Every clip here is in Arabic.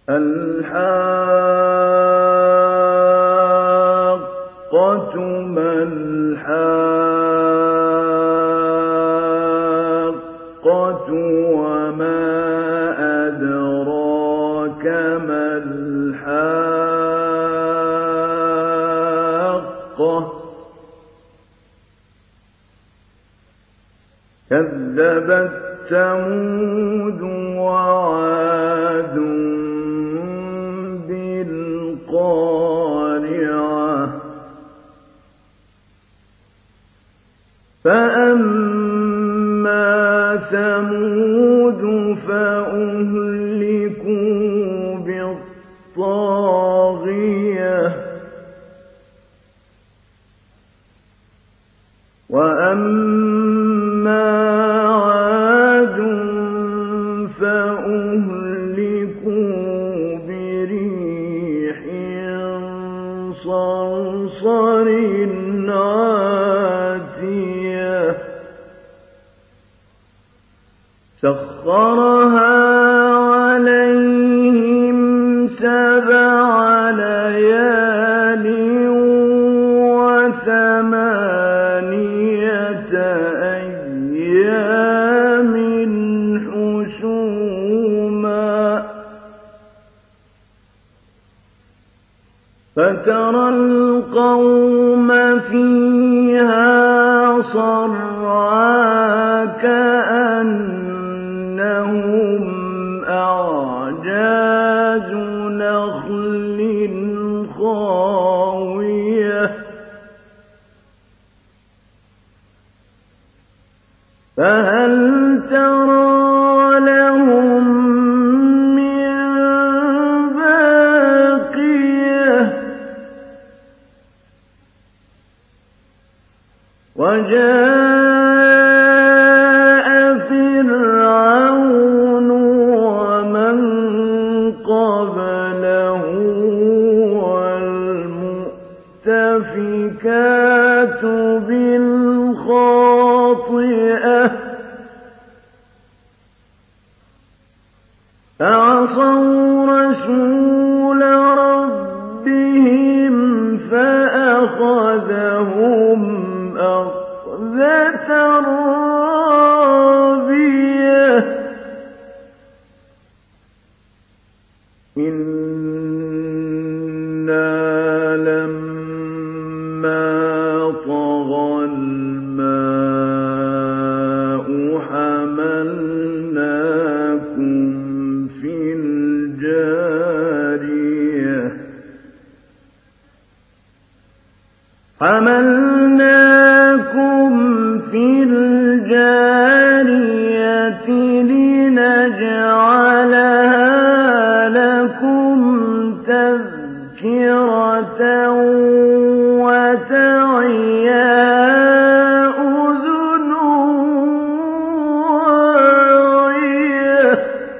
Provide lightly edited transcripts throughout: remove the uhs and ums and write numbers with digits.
الْحَاقَّةُ مَا الْحَاقَّةُ وَمَا أَدْرَاكَ مَا الْحَاقَّةُ كَذَّبَتْ ثَمُودُ وَعَادٌ بِالْقَارِعَةِ فَأَمَّا ثَمُودُ فَأُهْلِكُوا بِالطَّاغِيَةِ وَأَمَّا عَادٌ فَأُهْلِكُوا بِرِيحٍ صَرْصَرٍ عَاتِيَةٍ سَخَّرَهَا عَلَيْهِمْ 7 لَيَالٍ و8 أَيَّامٍ حُسُومًا فَتَرَى الْقَوْمَ فِيهَا صَرْعَىٰ كَأَنَّهُمْ أَعْجَازُ نَخْلٍ خَاوِيَةٍ فَهَلْ تَرَىٰ لَهُم مِّن بَاقِيَةٍ وَجَاءَ فِرْعَوْنُ وَمَن قَبْلَهُ وَالْمُؤْتَفِكَاتُ بِالْخَاطِئَةِ فَعَصَوْا رَسُولَ رَبِّهِمْ فَأَخَذَهُمْ أَخْذَةً رَّابِيَةً إِنَّا لَمَّا طَغَى الْمَاءُ حَمَلْنَاكُمْ فِي الْجَارِيَةِ لِنَجْعَلَهَا لَكُمْ تَذْكِرَةً وَتَعِيَهَا أُذُنٌ وَاعِيَةٌ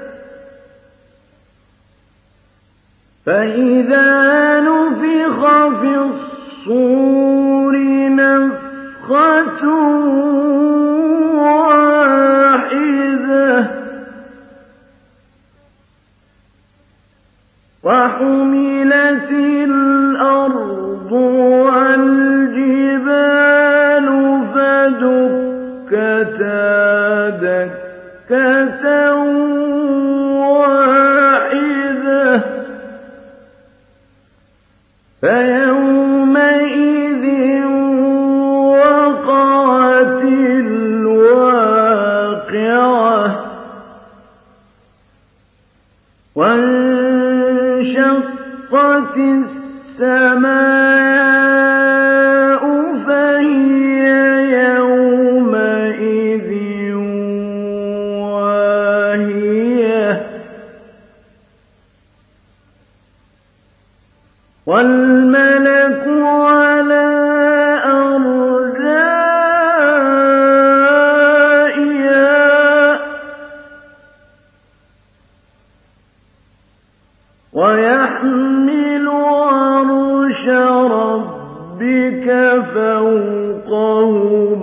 فَإِذَا نُفِخَ فِي الصُّورِ نَفْخَةٌ واحدة وحملت الأرض والجبال فدكتا دكة واحدة فيومئذ وقعت الواقعة وانشقت السماء فهي يومئذ واهية والملك على أرجائها ويحمل عرش ربك فوقهم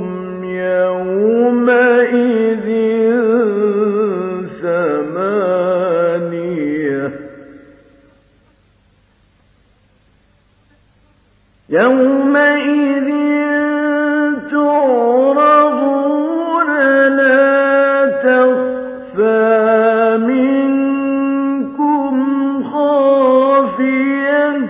يومئذ ثمانية يومئذ تعرضون لا تخفى منكم خافية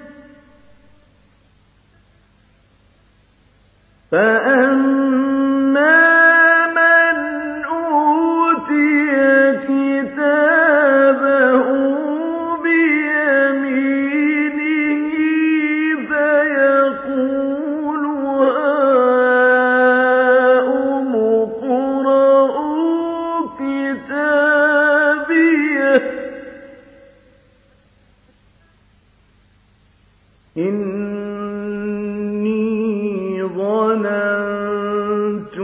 فأما من أوتي كتابه بيمينه فيقول هاؤم اقرءوا كتابيه إني ظننت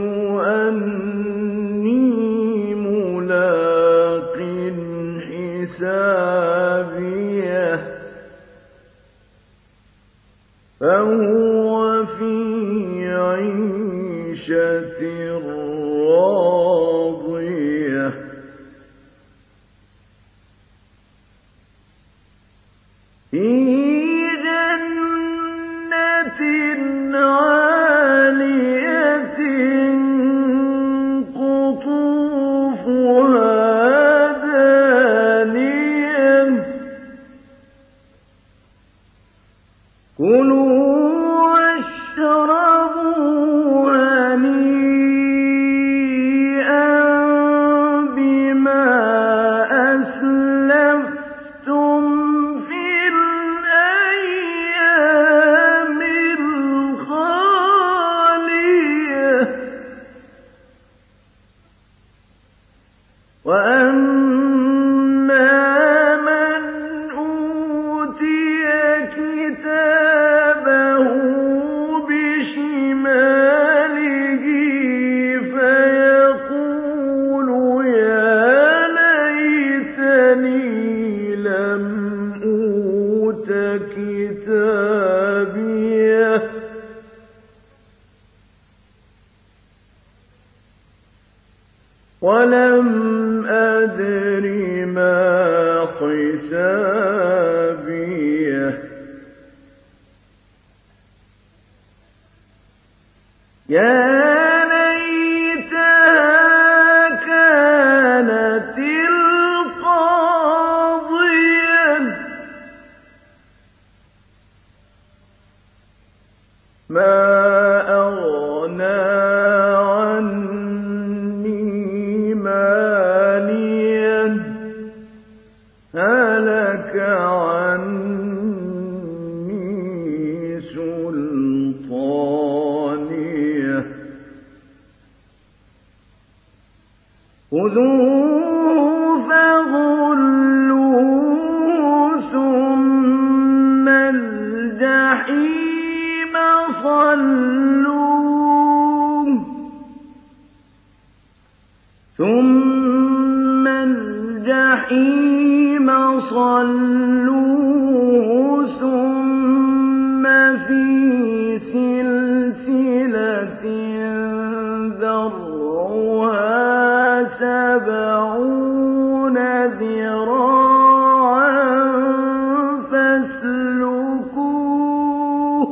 أني ملاق حسابيه فهو في عيشة راضية في جنة عالية قطوفها دانية كلوا واشربوا هنيئا بما أسلفتم في الأيام الخالية وأما من أوتي كتابه بشماله فيقول يا ليتني لم أوت كتابيه ولم أدر ما حسابيه يا ليتها كانت القاضية ما أغنى عني ماليا هلك عني سلطانيه خذوه فغلوه ثم الجحيم صلوه ثم الجحيم صلوه ثم في سلسلة ذرعها 70 ذراعا فاسلكوه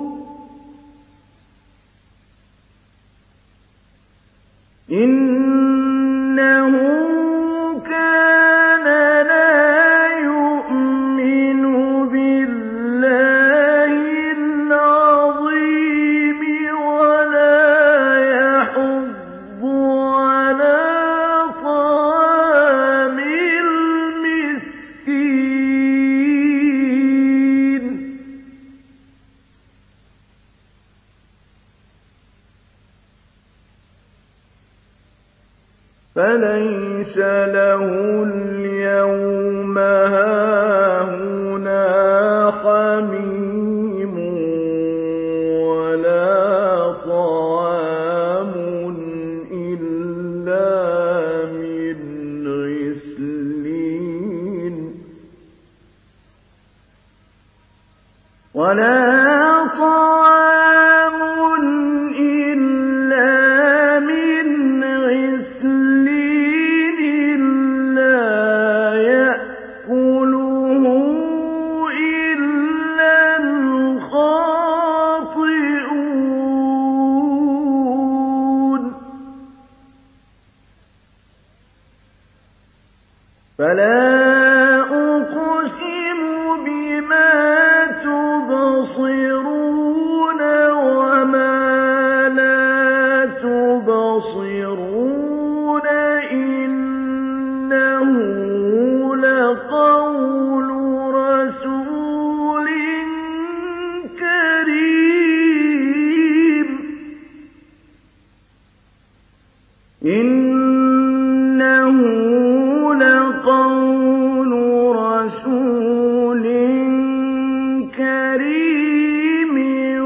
إنه كان لا يؤمن بالله العظيم ولا يحض على طعام المسكين فليس له اليوم هاهنا حميم ولا طعام إلا من غسلين ولا طعام إلا من غسلين لا يأكله إلا الخاطئون أقسم بما تبصرون وما لا تبصرون إنه لقول رسول كريم إنه لقول رسول كريم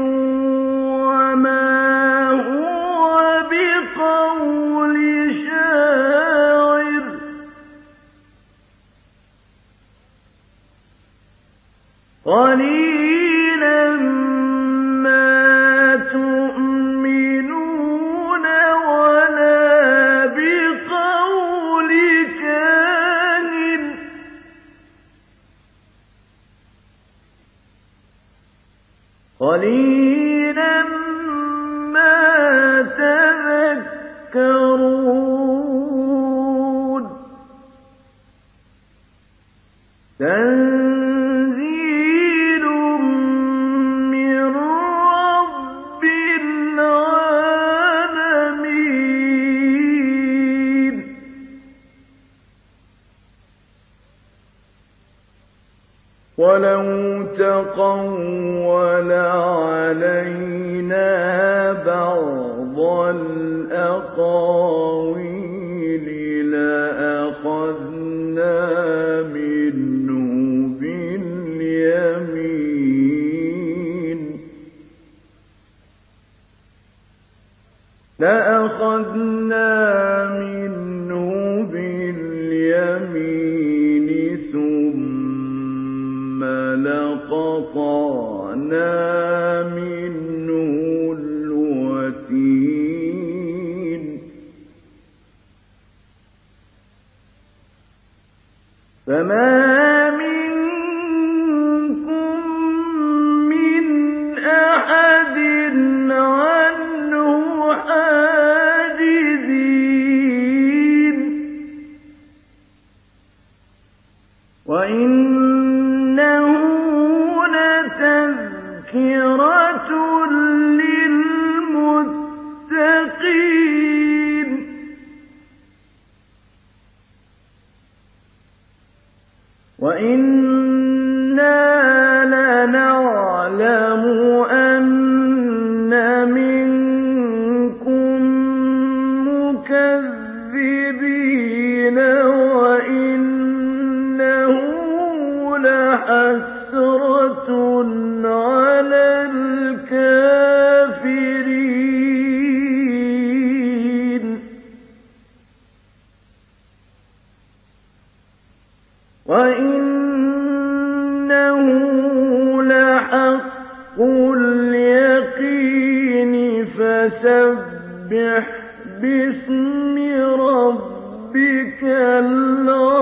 وما هو بقول شاعر قليلا ما تؤمنون ولا بقول كاهن قليلا ما تذكرون تنزيل من رب العالمين ولو تقول علينا بعض الأقاويل لأخذنا منه باليمين ثم لقطعنا منه الوتين فما منكم من أحد عنه حاجزين وإنه لتذكرة للمتقين وإنا لنعلم أن منكم مكذبين وإنه لحسرة على الكافرين وإنه لحق اليقين فسبح باسم ربك العظيم